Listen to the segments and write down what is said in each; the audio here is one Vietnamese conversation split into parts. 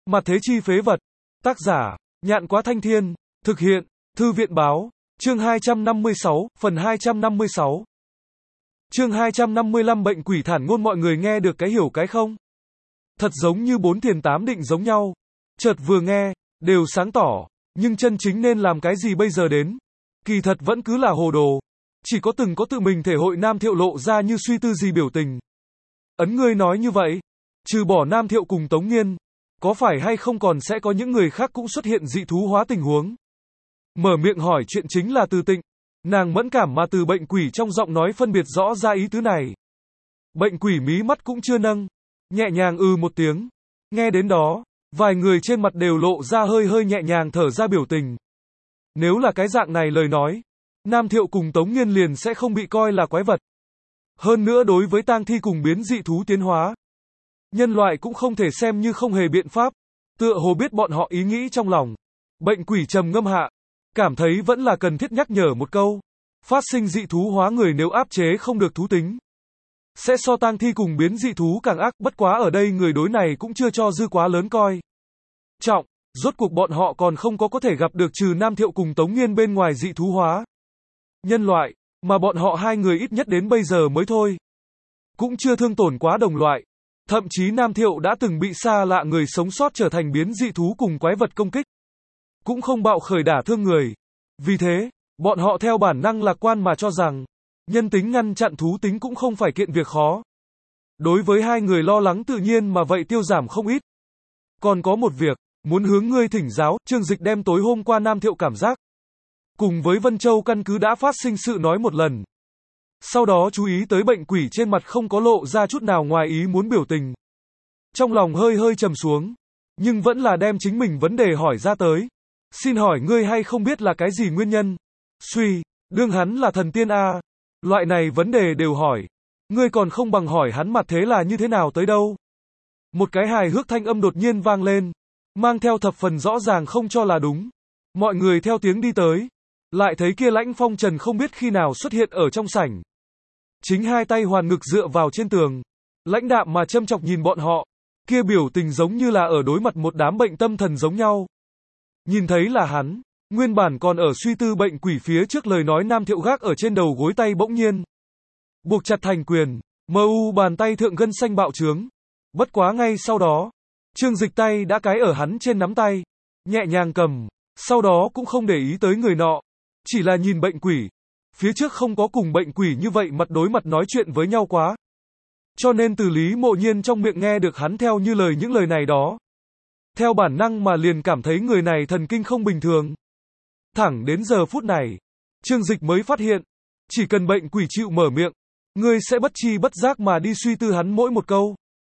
Mặt thế chi phế vật. Tác giả, Nhạn Quá Thanh Thiên. Thực hiện, Thư viện Báo. Chương 256, phần 256. Chương 255 bệnh quỷ thản ngôn mọi người nghe được cái hiểu cái không? Thật giống như bốn thiền tám định giống nhau. Chợt vừa nghe, đều sáng tỏ, nhưng chân chính nên làm cái gì bây giờ đến? Kỳ thật vẫn cứ là hồ đồ. Chỉ có tự mình thể hội Nam Thiệu lộ ra như suy tư gì biểu tình. Ấn ngươi nói như vậy, trừ bỏ Nam Thiệu cùng Tống Nghiên, có phải hay không còn sẽ có những người khác cũng xuất hiện dị thú hóa tình huống? Mở miệng hỏi chuyện chính là Từ Tịnh. Nàng mẫn cảm mà từ bệnh quỷ trong giọng nói phân biệt rõ ra ý tứ này. Bệnh quỷ mí mắt cũng chưa nâng, nhẹ nhàng một tiếng. Nghe đến đó, vài người trên mặt đều lộ ra hơi nhẹ nhàng thở ra biểu tình. Nếu là cái dạng này lời nói, Nam Thiệu cùng Tống Nghiên liền sẽ không bị coi là quái vật. Hơn nữa đối với tang thi cùng biến dị thú tiến hóa, nhân loại cũng không thể xem như không hề biện pháp. Tựa hồ biết bọn họ ý nghĩ trong lòng. Bệnh quỷ trầm ngâm hạ, cảm thấy vẫn là cần thiết nhắc nhở một câu. Phát sinh dị thú hóa người nếu áp chế không được thú tính, sẽ so tang thi cùng biến dị thú càng ác, bất quá ở đây người đối này cũng chưa cho dư quá lớn coi trọng, rốt cuộc bọn họ còn không có thể gặp được trừ Nam Thiệu cùng Tống Nghiên bên ngoài dị thú hóa nhân loại, mà bọn họ hai người ít nhất đến bây giờ mới thôi cũng chưa thương tổn quá đồng loại. Thậm chí Nam Thiệu đã từng bị xa lạ người sống sót trở thành biến dị thú cùng quái vật công kích, cũng không bạo khởi đả thương người. Vì thế, bọn họ theo bản năng lạc quan mà cho rằng, nhân tính ngăn chặn thú tính cũng không phải kiện việc khó. Đối với hai người lo lắng tự nhiên mà vậy tiêu giảm không ít. Còn có một việc, muốn hướng ngươi thỉnh giáo, Trương Dịch đem tối hôm qua Nam Thiệu cảm giác cùng với Vân Châu căn cứ đã phát sinh sự nói một lần. Sau đó chú ý tới bệnh quỷ trên mặt không có lộ ra chút nào ngoài ý muốn biểu tình. Trong lòng hơi trầm xuống, nhưng vẫn là đem chính mình vấn đề hỏi ra tới. Xin hỏi ngươi hay không biết là cái gì nguyên nhân? Suy, đương hắn là thần tiên a. Loại này vấn đề đều hỏi. Ngươi còn không bằng hỏi hắn mặt thế là như thế nào tới đâu. Một cái hài hước thanh âm đột nhiên vang lên, mang theo thập phần rõ ràng không cho là đúng. Mọi người theo tiếng đi tới, lại thấy kia Lãnh Phong Trần không biết khi nào xuất hiện ở trong sảnh. Chính hai tay hoàn ngực dựa vào trên tường, lãnh đạm mà châm chọc nhìn bọn họ, kia biểu tình giống như là ở đối mặt một đám bệnh tâm thần giống nhau. Nhìn thấy là hắn, nguyên bản còn ở suy tư bệnh quỷ phía trước lời nói Nam Thiệu gác ở trên đầu gối tay bỗng nhiên buộc chặt thành quyền, bàn tay thượng gân xanh bạo trướng. Bất quá ngay sau đó, Trương Dịch tay đã cái ở hắn trên nắm tay, nhẹ nhàng cầm, sau đó cũng không để ý tới người nọ, chỉ là nhìn bệnh quỷ. Phía trước không có cùng bệnh quỷ như vậy mặt đối mặt nói chuyện với nhau quá. Cho nên từ Lý Mộ Nhiên trong miệng nghe được hắn theo như lời những lời này đó. Theo bản năng mà liền cảm thấy người này thần kinh không bình thường. Thẳng đến giờ phút này, Trương Dịch mới phát hiện, chỉ cần bệnh quỷ chịu mở miệng, ngươi sẽ bất chi bất giác mà đi suy tư hắn mỗi một câu.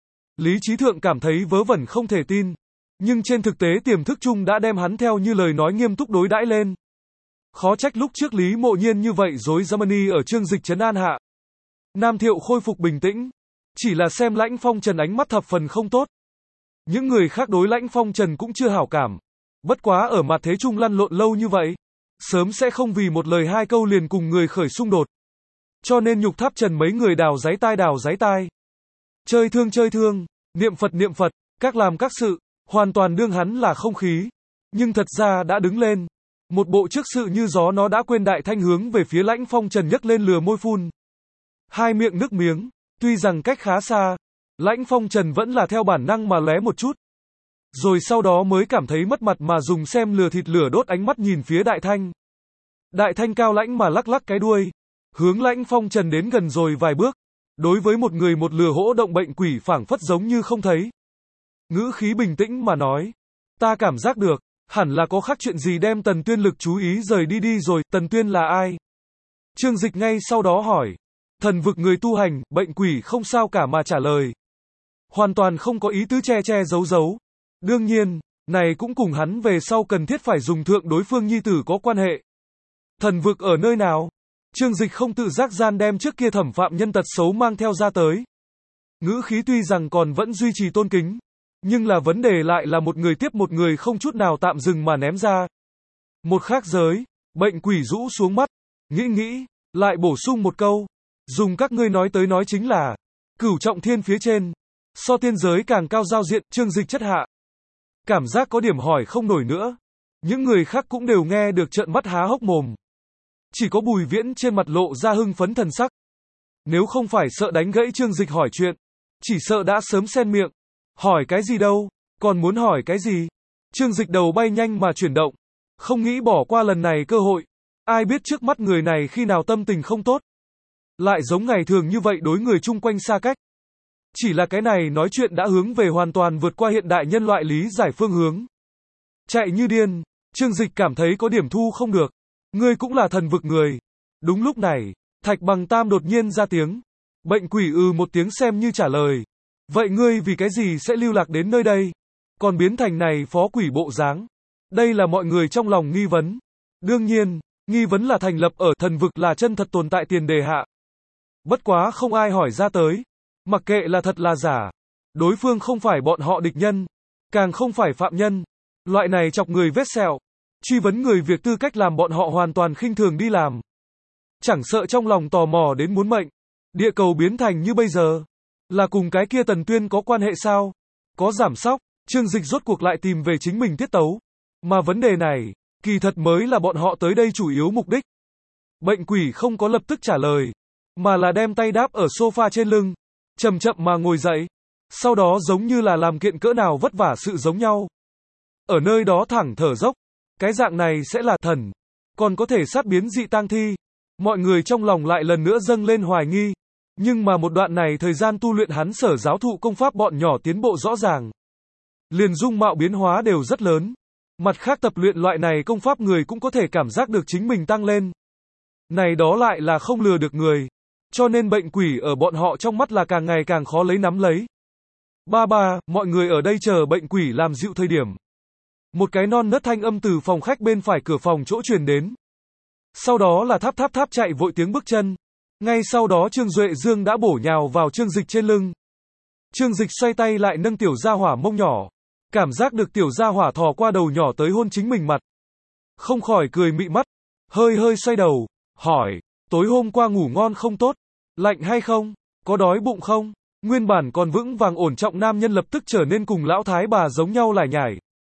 Lý Trí Thượng cảm thấy vớ vẩn không thể tin, nhưng trên thực tế tiềm thức chung đã đem hắn theo như lời nói nghiêm túc đối đãi lên. Khó trách lúc trước Lý Mộ Nhiên như vậy dối Germany ở Trương Dịch trấn an hạ. Nam Thiệu khôi phục bình tĩnh, chỉ là xem Lãnh Phong Trần ánh mắt thập phần không tốt. Những người khác đối Lãnh Phong Trần cũng chưa hảo cảm. Bất quá ở mặt thế chung lăn lộn lâu như vậy, sớm sẽ không vì một lời hai câu liền cùng người khởi xung đột. Cho nên Nhục Tháp Trần mấy người đào giấy tai. Chơi thương, niệm Phật, các làm các sự, hoàn toàn đương hắn là không khí. Nhưng thật ra đã đứng lên. Một bộ trước sự như gió nó đã quên đại thanh hướng về phía Lãnh Phong Trần nhấc lên lừa môi phun. Hai miệng nước miếng, tuy rằng cách khá xa, Lãnh Phong Trần vẫn là theo bản năng mà lé một chút. Rồi sau đó mới cảm thấy mất mặt mà dùng xem lừa thịt lửa đốt ánh mắt nhìn phía đại thanh. Đại thanh cao lãnh mà lắc cái đuôi, hướng Lãnh Phong Trần đến gần rồi vài bước. Đối với một người một lừa hỗ động bệnh quỷ phảng phất giống như không thấy. Ngữ khí bình tĩnh mà nói, ta cảm giác được, hẳn là có khác chuyện gì đem Tần Tuyên lực chú ý rời đi rồi, Tần Tuyên là ai? Trương Dịch ngay sau đó hỏi. Thần vực người tu hành, bệnh quỷ không sao cả mà trả lời. Hoàn toàn không có ý tứ che giấu. Đương nhiên, này cũng cùng hắn về sau cần thiết phải dùng thượng đối phương nhi tử có quan hệ. Thần vực ở nơi nào? Trương Dịch không tự giác gian đem trước kia thẩm phạm nhân tật xấu mang theo ra tới. Ngữ khí tuy rằng còn vẫn duy trì tôn kính, nhưng là vấn đề lại là một người tiếp một người không chút nào tạm dừng mà ném ra. Một khác giới, bệnh quỷ rũ xuống mắt, nghĩ, lại bổ sung một câu. Dùng các ngươi nói tới nói chính là, Cửu Trọng Thiên phía trên, so tiên giới càng cao giao diện, Trương Dịch chất hạ. Cảm giác có điểm hỏi không nổi nữa. Những người khác cũng đều nghe được trợn mắt há hốc mồm. Chỉ có Bùi Viễn trên mặt lộ ra hưng phấn thần sắc. Nếu không phải sợ đánh gãy Trương Dịch hỏi chuyện, chỉ sợ đã sớm xen miệng. Hỏi cái gì đâu, còn muốn hỏi cái gì? Trương Dịch đầu bay nhanh mà chuyển động, không nghĩ bỏ qua lần này cơ hội. Ai biết trước mắt người này khi nào tâm tình không tốt, lại giống ngày thường như vậy đối người chung quanh xa cách. Chỉ là cái này nói chuyện đã hướng về hoàn toàn vượt qua hiện đại nhân loại lý giải phương hướng. Chạy như điên, Trương Dịch cảm thấy có điểm thu không được. Ngươi cũng là thần vực người. Đúng lúc này, Thạch Bằng Tam đột nhiên ra tiếng. Bệnh quỷ một tiếng xem như trả lời. Vậy ngươi vì cái gì sẽ lưu lạc đến nơi đây? Còn biến thành này phó quỷ bộ dáng. Đây là mọi người trong lòng nghi vấn. Đương nhiên, nghi vấn là thành lập ở thần vực là chân thật tồn tại tiền đề hạ. Bất quá không ai hỏi ra tới. Mặc kệ là thật là giả. Đối phương không phải bọn họ địch nhân. Càng không phải phạm nhân. Loại này chọc người vết sẹo. Truy vấn người việc tư cách làm bọn họ hoàn toàn khinh thường đi làm. Chẳng sợ trong lòng tò mò đến muốn mệnh. Địa cầu biến thành như bây giờ. Là cùng cái kia Tần Tuyên có quan hệ sao? Có giảm sóc, Trương Dịch rốt cuộc lại tìm về chính mình tiết tấu. Mà vấn đề này, kỳ thật mới là bọn họ tới đây chủ yếu mục đích. Bệnh quỷ không có lập tức trả lời, mà là đem tay đáp ở sofa trên lưng, chậm chậm mà ngồi dậy. Sau đó giống như là làm kiện cỡ nào vất vả sự giống nhau. Ở nơi đó thẳng thở dốc. Cái dạng này sẽ là thần. Còn có thể sát biến dị tang thi. Mọi người trong lòng lại lần nữa dâng lên hoài nghi. Nhưng mà một đoạn này thời gian tu luyện hắn sở giáo thụ công pháp bọn nhỏ tiến bộ rõ ràng. Liền dung mạo biến hóa đều rất lớn. Mặt khác tập luyện loại này công pháp người cũng có thể cảm giác được chính mình tăng lên. Này đó lại là không lừa được người. Cho nên bệnh quỷ ở bọn họ trong mắt là càng ngày càng khó lấy nắm lấy. Ba, mọi người ở đây chờ bệnh quỷ làm dịu thời điểm. Một cái non nớt thanh âm từ phòng khách bên phải cửa phòng chỗ truyền đến. Sau đó là tháp tháp tháp chạy vội tiếng bước chân. Ngay sau đó Trương Duệ Dương đã bổ nhào vào Trương Dịch trên lưng. Trương Dịch xoay tay lại nâng tiểu gia hỏa mông nhỏ. Cảm giác được tiểu gia hỏa thò qua đầu nhỏ tới hôn chính mình mặt. Không khỏi cười mị mắt. Hơi hơi xoay đầu. Hỏi. Tối hôm qua ngủ ngon không tốt? Lạnh hay không? Có đói bụng không? Nguyên bản còn vững vàng ổn trọng nam nhân lập tức trở nên cùng lão thái bà giống nhau lải nhải.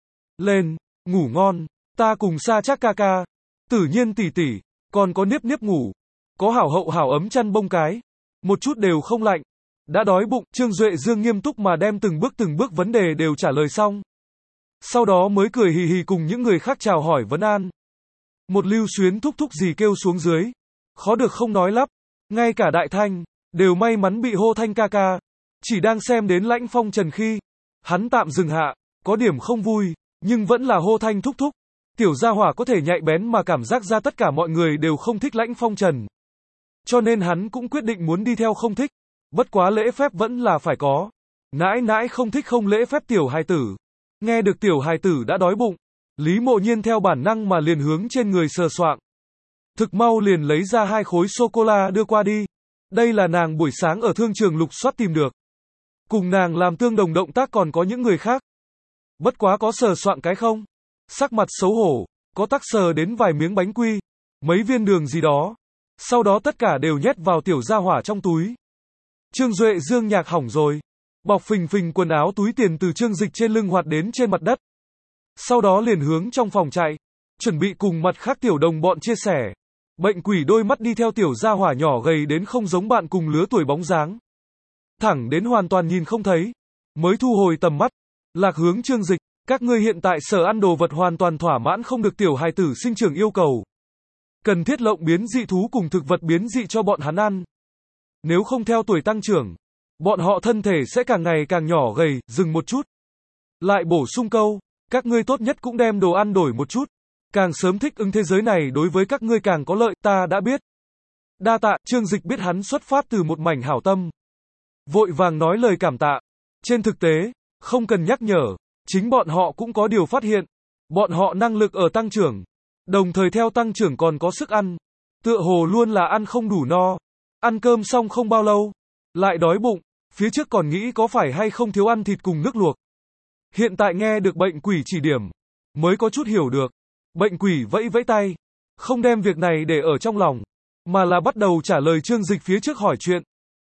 Lên. Ngủ ngon. Ta cùng Sa Trác ca ca. Tử Nhiên tỷ tỷ. Còn có Niếp Niếp ngủ. Có hảo hậu hảo ấm chăn bông cái. Một chút đều không lạnh. Đã đói bụng, Trương Duệ Dương nghiêm túc mà đem từng bước vấn đề đều trả lời xong. Sau đó mới cười hì hì cùng những người khác chào hỏi vấn an. Một lưu xuyến thúc thúc gì kêu xuống dưới. Khó được không nói lắp. Ngay cả Đại Thanh, đều may mắn bị hô Thanh ca ca. Chỉ đang xem đến Lãnh Phong Trần khi. Hắn tạm dừng hạ, có điểm không vui, nhưng vẫn là hô Thanh thúc thúc. Tiểu gia hỏa có thể nhạy bén mà cảm giác ra tất cả mọi người đều không thích Lãnh Phong Trần. Cho nên hắn cũng quyết định muốn đi theo không thích. Bất quá lễ phép vẫn là phải có. Nãi nãi không thích không lễ phép tiểu hài tử. Nghe được tiểu hài tử đã đói bụng. Lý Mộ Nhiên theo bản năng mà liền hướng trên người sờ soạng. Thực mau liền lấy ra 2 khối sô-cô-la đưa qua đi. Đây là nàng buổi sáng ở thương trường lục soát tìm được. Cùng nàng làm tương đồng động tác còn có những người khác. Bất quá có sờ soạng cái không? Sắc mặt xấu hổ, có tắc sờ đến vài miếng bánh quy, mấy viên đường gì đó. Sau đó tất cả đều nhét vào tiểu gia hỏa trong túi. Trương Duệ Dương nhạc hỏng rồi. Bọc phình phình quần áo túi tiền từ Trương Dịch trên lưng hoạt đến trên mặt đất. Sau đó liền hướng trong phòng chạy. Chuẩn bị cùng mặt khác tiểu đồng bọn chia sẻ. Bệnh quỷ đôi mắt đi theo tiểu gia hỏa nhỏ gầy đến không giống bạn cùng lứa tuổi bóng dáng. Thẳng đến hoàn toàn nhìn không thấy. Mới thu hồi tầm mắt. Lạc hướng Trương Dịch. Các ngươi hiện tại sở ăn đồ vật hoàn toàn thỏa mãn không được tiểu hài tử sinh trưởng yêu cầu. Cần thiết lộng biến dị thú cùng thực vật biến dị cho bọn hắn ăn. Nếu không theo tuổi tăng trưởng, bọn họ thân thể sẽ càng ngày càng nhỏ gầy, dừng một chút. Lại bổ sung câu, các ngươi tốt nhất cũng đem đồ ăn đổi một chút. Càng sớm thích ứng thế giới này đối với các ngươi càng có lợi, ta đã biết. Đa tạ, Trương Dịch biết hắn xuất phát từ một mảnh hảo tâm. Vội vàng nói lời cảm tạ. Trên thực tế, không cần nhắc nhở, chính bọn họ cũng có điều phát hiện. Bọn họ năng lực ở tăng trưởng. Đồng thời theo tăng trưởng còn có sức ăn. Tựa hồ luôn là ăn không đủ no. Ăn cơm xong không bao lâu. Lại đói bụng. Phía trước còn nghĩ có phải hay không thiếu ăn thịt cùng nước luộc. Hiện tại nghe được bệnh quỷ chỉ điểm. Mới có chút hiểu được. Bệnh quỷ vẫy vẫy tay. Không đem việc này để ở trong lòng. Mà là bắt đầu trả lời Trương Dịch phía trước hỏi chuyện.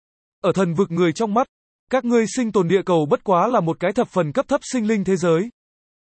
Ở thần vực người trong mắt. Các ngươi sinh tồn địa cầu bất quá là một cái thập phần cấp thấp sinh linh thế giới.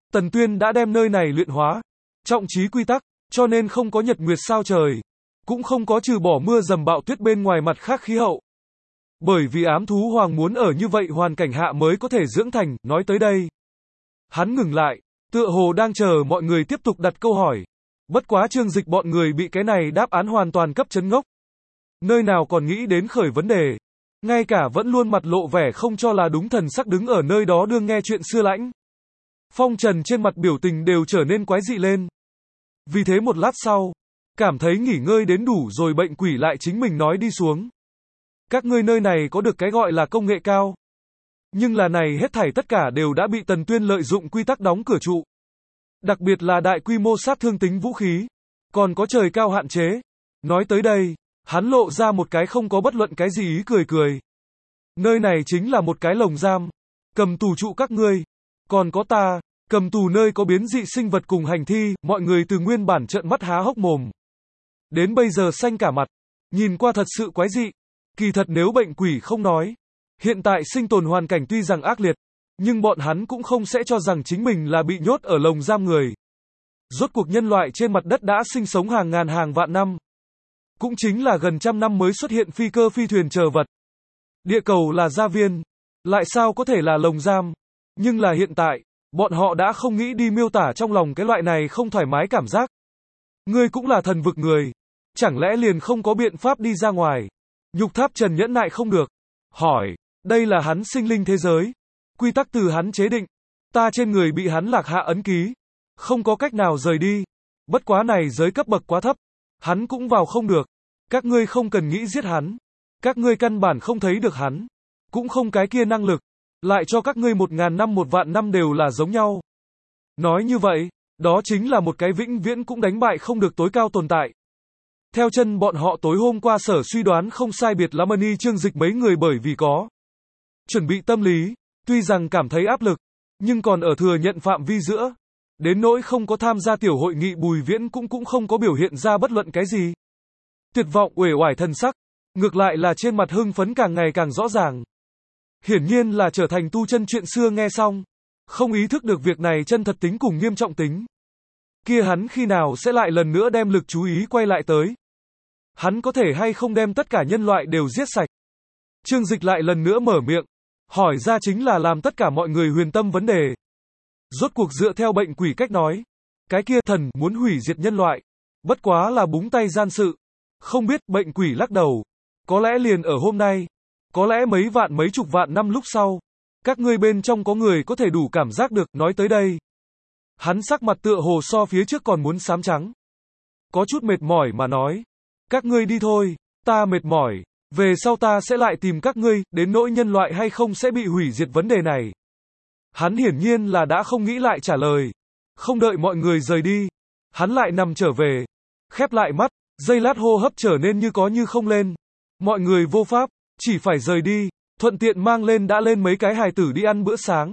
Tần Tuyên đã đem nơi này luyện hóa, trọng trí quy tắc, cho nên không có nhật nguyệt sao trời, cũng không có trừ bỏ mưa dầm bạo tuyết bên ngoài mặt khác khí hậu. Bởi vì ám thú hoàng muốn ở như vậy hoàn cảnh hạ mới có thể dưỡng thành, nói tới đây. Hắn ngừng lại, tựa hồ đang chờ mọi người tiếp tục đặt câu hỏi. Bất quá Trương Dịch bọn người bị cái này đáp án hoàn toàn cấp chấn ngốc. Nơi nào còn nghĩ đến khởi vấn đề. Ngay cả vẫn luôn mặt lộ vẻ không cho là đúng thần sắc đứng ở nơi đó đương nghe chuyện xưa lãnh. Phong Trần trên mặt biểu tình đều trở nên quái dị lên. Vì thế một lát sau, cảm thấy nghỉ ngơi đến đủ rồi bệnh quỷ lại chính mình nói đi xuống. Các ngươi nơi này có được cái gọi là công nghệ cao. Nhưng là này hết thảy tất cả đều đã bị Tần Tuyên lợi dụng quy tắc đóng cửa trụ. Đặc biệt là đại quy mô sát thương tính vũ khí. Còn có trời cao hạn chế. Nói tới đây, hắn lộ ra một cái không có bất luận cái gì ý cười cười. Nơi này chính là một cái lồng giam. Cầm tù trụ các ngươi. Còn có ta, cầm tù nơi có biến dị sinh vật cùng hành thi, mọi người từ nguyên bản trợn mắt há hốc mồm. Đến bây giờ xanh cả mặt. Nhìn qua thật sự quái dị. Kỳ thật nếu bệnh quỷ không nói. Hiện tại sinh tồn hoàn cảnh tuy rằng ác liệt, nhưng bọn hắn cũng không sẽ cho rằng chính mình là bị nhốt ở lồng giam người. Rốt cuộc nhân loại trên mặt đất đã sinh sống hàng ngàn hàng vạn năm. Cũng chính là gần trăm năm mới xuất hiện phi cơ phi thuyền chờ vật. Địa cầu là gia viên, lại sao có thể là lồng giam. Nhưng là hiện tại, bọn họ đã không nghĩ đi miêu tả trong lòng cái loại này không thoải mái cảm giác. Ngươi cũng là thần vực người, chẳng lẽ liền không có biện pháp đi ra ngoài. Nhục Tháp Trần nhẫn nại không được. Hỏi, đây là hắn sinh linh thế giới. Quy tắc từ hắn chế định. Ta trên người bị hắn lạc hạ ấn ký. Không có cách nào rời đi. Bất quá này giới cấp bậc quá thấp. Hắn cũng vào không được. Các ngươi không cần nghĩ giết hắn. Các ngươi căn bản không thấy được hắn. Cũng không cái kia năng lực. Lại cho các ngươi 1000 năm 1.000 năm đều là giống nhau. Nói như vậy, đó chính là một cái vĩnh viễn cũng đánh bại không được tối cao tồn tại. Theo chân bọn họ tối hôm qua sở suy đoán không sai biệt lắm Mani Trương Dịch mấy người bởi vì có chuẩn bị tâm lý, tuy rằng cảm thấy áp lực, nhưng còn ở thừa nhận phạm vi giữa. Đến nỗi không có tham gia tiểu hội nghị Bùi Viễn cũng không có biểu hiện ra bất luận cái gì. Tuyệt vọng uể oải thần sắc, ngược lại là trên mặt hưng phấn càng ngày càng rõ ràng. Hiển nhiên là trở thành tu chân chuyện xưa nghe xong, không ý thức được việc này chân thật tính cùng nghiêm trọng tính. Kia hắn khi nào sẽ lại lần nữa đem lực chú ý quay lại tới? Hắn có thể hay không đem tất cả nhân loại đều giết sạch? Trương Dịch lại lần nữa mở miệng, hỏi ra chính là làm tất cả mọi người huyền tâm vấn đề. Rốt cuộc dựa theo bệnh quỷ cách nói, cái kia thần muốn hủy diệt nhân loại, bất quá là búng tay gian sự. Không biết, bệnh quỷ lắc đầu, có lẽ liền ở hôm nay, có lẽ mấy vạn mấy chục vạn năm lúc sau, các ngươi bên trong có người có thể đủ cảm giác được. Nói tới đây, hắn sắc mặt tựa hồ so phía trước còn muốn xám trắng. Có chút mệt mỏi mà nói, các ngươi đi thôi, ta mệt mỏi, về sau ta sẽ lại tìm các ngươi, đến nỗi nhân loại hay không sẽ bị hủy diệt vấn đề này. Hắn hiển nhiên là đã không nghĩ lại trả lời. Không đợi mọi người rời đi, hắn lại nằm trở về, khép lại mắt, giây lát hô hấp trở nên như có như không lên. Mọi người vô pháp, chỉ phải rời đi, thuận tiện mang lên đã lên mấy cái hài tử đi ăn bữa sáng.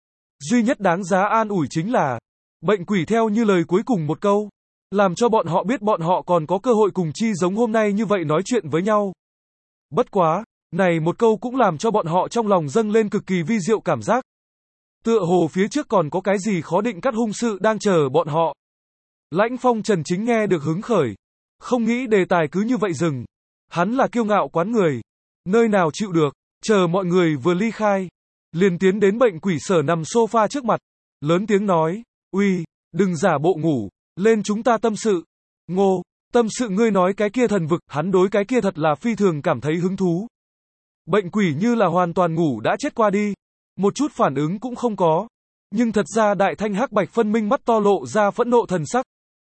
Duy nhất đáng giá an ủi chính là, bệnh quỷ theo như lời cuối cùng một câu, làm cho bọn họ biết bọn họ còn có cơ hội cùng chi giống hôm nay như vậy nói chuyện với nhau. Bất quá, này một câu cũng làm cho bọn họ trong lòng dâng lên cực kỳ vi diệu cảm giác. Tựa hồ phía trước còn có cái gì khó định cắt hung sự đang chờ bọn họ. Lãnh Phong Trần chính nghe được hứng khởi, không nghĩ đề tài cứ như vậy dừng. Hắn là kiêu ngạo quán người, nơi nào chịu được, chờ mọi người vừa ly khai, liền tiến đến bệnh quỷ sở nằm sofa trước mặt, lớn tiếng nói, uy, đừng giả bộ ngủ, lên chúng ta tâm sự. Ngô, tâm sự ngươi nói cái kia thần vực, hắn đối cái kia thật là phi thường cảm thấy hứng thú. Bệnh quỷ như là hoàn toàn ngủ đã chết qua đi, một chút phản ứng cũng không có, nhưng thật ra đại thanh hắc bạch phân minh mắt to lộ ra phẫn nộ thần sắc.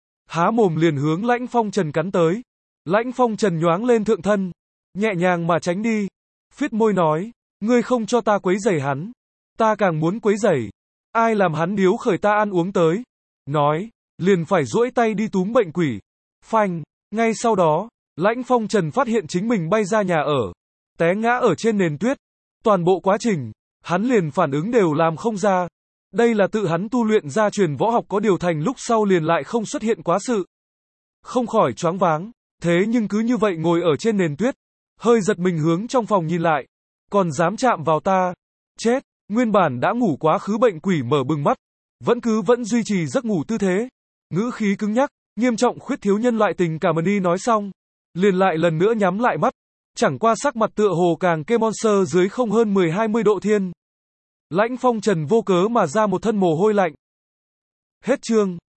Há mồm liền hướng Lãnh Phong Trần cắn tới. Lãnh Phong Trần nhoáng lên thượng thân, nhẹ nhàng mà tránh đi, phết môi nói, ngươi không cho ta quấy rầy hắn, ta càng muốn quấy rầy. Ai làm hắn điếu khởi ta ăn uống tới? Nói, liền phải duỗi tay đi túm bệnh quỷ. Phanh, ngay sau đó, Lãnh Phong Trần phát hiện chính mình bay ra nhà ở, té ngã ở trên nền tuyết. Toàn bộ quá trình, hắn liền phản ứng đều làm không ra. Đây là tự hắn tu luyện gia truyền võ học có điều thành lúc sau liền lại không xuất hiện quá sự. Không khỏi choáng váng, thế nhưng cứ như vậy ngồi ở trên nền tuyết, hơi giật mình hướng trong phòng nhìn lại, còn dám chạm vào ta. Chết, nguyên bản đã ngủ quá khứ bệnh quỷ mở bừng mắt, vẫn duy trì giấc ngủ tư thế. Ngữ khí cứng nhắc, nghiêm trọng khuyết thiếu nhân loại tình cảm. Đi nói xong, liền lại lần nữa nhắm lại mắt. Chẳng qua sắc mặt tựa hồ càng kê monster dưới không hơn 10-20 độ thiên. Lãnh Phong Trần vô cớ mà ra một thân mồ hôi lạnh. Hết chương.